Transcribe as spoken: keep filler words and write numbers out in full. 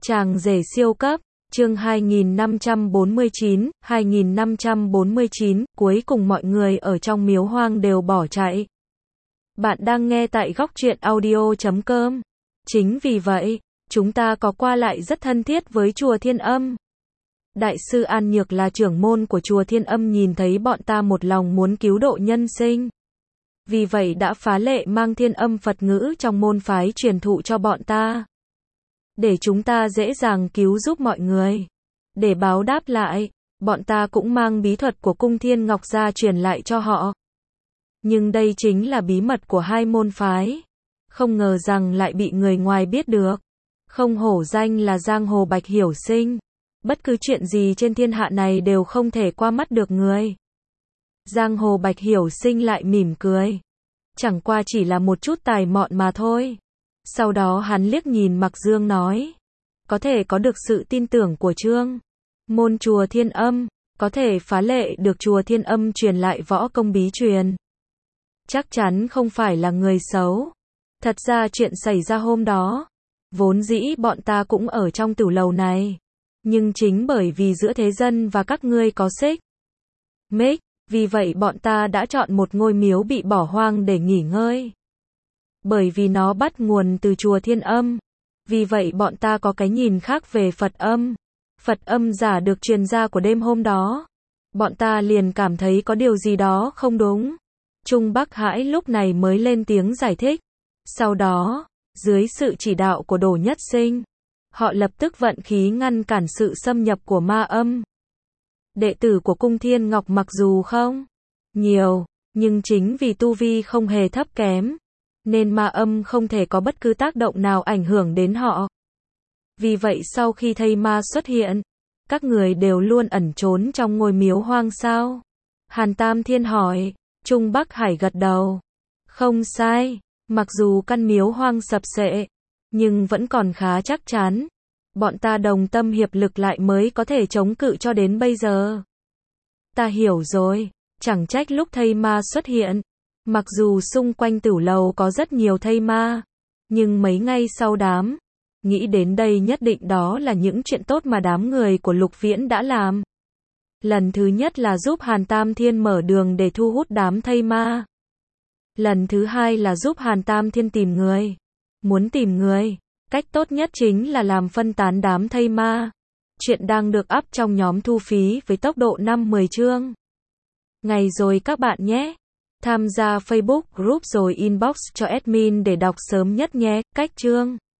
Chàng rể siêu cấp, chương hai nghìn năm trăm bốn mươi chín, hai nghìn năm trăm bốn mươi chín, cuối cùng mọi người ở trong miếu hoang đều bỏ chạy. Bạn đang nghe tại góc truyện audio chấm com. Chính vì vậy, chúng ta có qua lại rất thân thiết với chùa Thiên Âm. Đại sư An Nhược là trưởng môn của chùa Thiên Âm nhìn thấy bọn ta một lòng muốn cứu độ nhân sinh. Vì vậy đã phá lệ mang Thiên Âm Phật ngữ trong môn phái truyền thụ cho bọn ta. Để chúng ta dễ dàng cứu giúp mọi người. Để báo đáp lại, bọn ta cũng mang bí thuật của cung Thiên Ngọc ra truyền lại cho họ. Nhưng đây chính là bí mật của hai môn phái. Không ngờ rằng lại bị người ngoài biết được. Không hổ danh là giang hồ Bạch Hiểu Sinh. Bất cứ chuyện gì trên thiên hạ này đều không thể qua mắt được người. Giang hồ Bạch Hiểu Sinh lại mỉm cười. Chẳng qua chỉ là một chút tài mọn mà thôi. Sau đó hắn liếc nhìn Mặc Dương nói. Có thể có được sự tin tưởng của Trương môn chùa Thiên Âm, có thể phá lệ được chùa Thiên Âm truyền lại võ công bí truyền. Chắc chắn không phải là người xấu. Thật ra chuyện xảy ra hôm đó, vốn dĩ bọn ta cũng ở trong tử lầu này. Nhưng chính bởi vì giữa thế dân và các ngươi có xích mích, vì vậy bọn ta đã chọn một ngôi miếu bị bỏ hoang để nghỉ ngơi. Bởi vì nó bắt nguồn từ chùa Thiên Âm. Vì vậy bọn ta có cái nhìn khác về Phật âm. Phật âm giả được truyền ra của đêm hôm đó. Bọn ta liền cảm thấy có điều gì đó không đúng. Trung Bắc Hãi lúc này mới lên tiếng giải thích. Sau đó, dưới sự chỉ đạo của Đồ Nhất Sinh, họ lập tức vận khí ngăn cản sự xâm nhập của ma âm. Đệ tử của cung Thiên Ngọc mặc dù không nhiều, nhưng chính vì tu vi không hề thấp kém, nên ma âm không thể có bất cứ tác động nào ảnh hưởng đến họ. Vì vậy sau khi thây ma xuất hiện, các người đều luôn ẩn trốn trong ngôi miếu hoang sao? Hàn Tam Thiên hỏi. Trung Bắc Hải gật đầu. Không sai, mặc dù căn miếu hoang sập sệ, nhưng vẫn còn khá chắc chắn. Bọn ta đồng tâm hiệp lực lại mới có thể chống cự cho đến bây giờ. Ta hiểu rồi, chẳng trách lúc thây ma xuất hiện. Mặc dù xung quanh tử lầu có rất nhiều thây ma, nhưng mấy ngày sau đám, nghĩ đến đây nhất định đó là những chuyện tốt mà đám người của Lục Viễn đã làm. Lần thứ nhất là giúp Hàn Tam Thiên mở đường để thu hút đám thây ma. Lần thứ hai là giúp Hàn Tam Thiên tìm người. Muốn tìm người, cách tốt nhất chính là làm phân tán đám thây ma. Chuyện đang được up trong nhóm thu phí với tốc độ năm mười chương. Ngày rồi các bạn nhé. Tham gia Facebook group rồi inbox cho admin để đọc sớm nhất nhé. Cách chương.